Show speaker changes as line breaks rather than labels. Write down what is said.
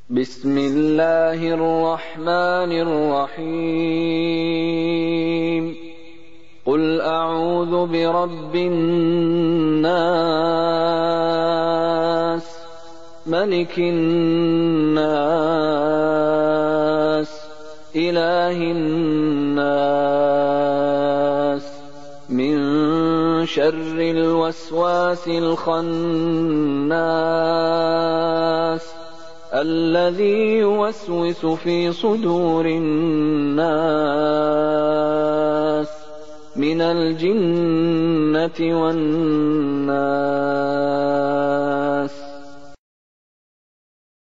بسم الله الرحمن الرحيم قل أعوذ برب الناس ملك الناس إله الناس من شر الوسواس الخناس الذي يوسوس في صدور الناس من الجنة والناس.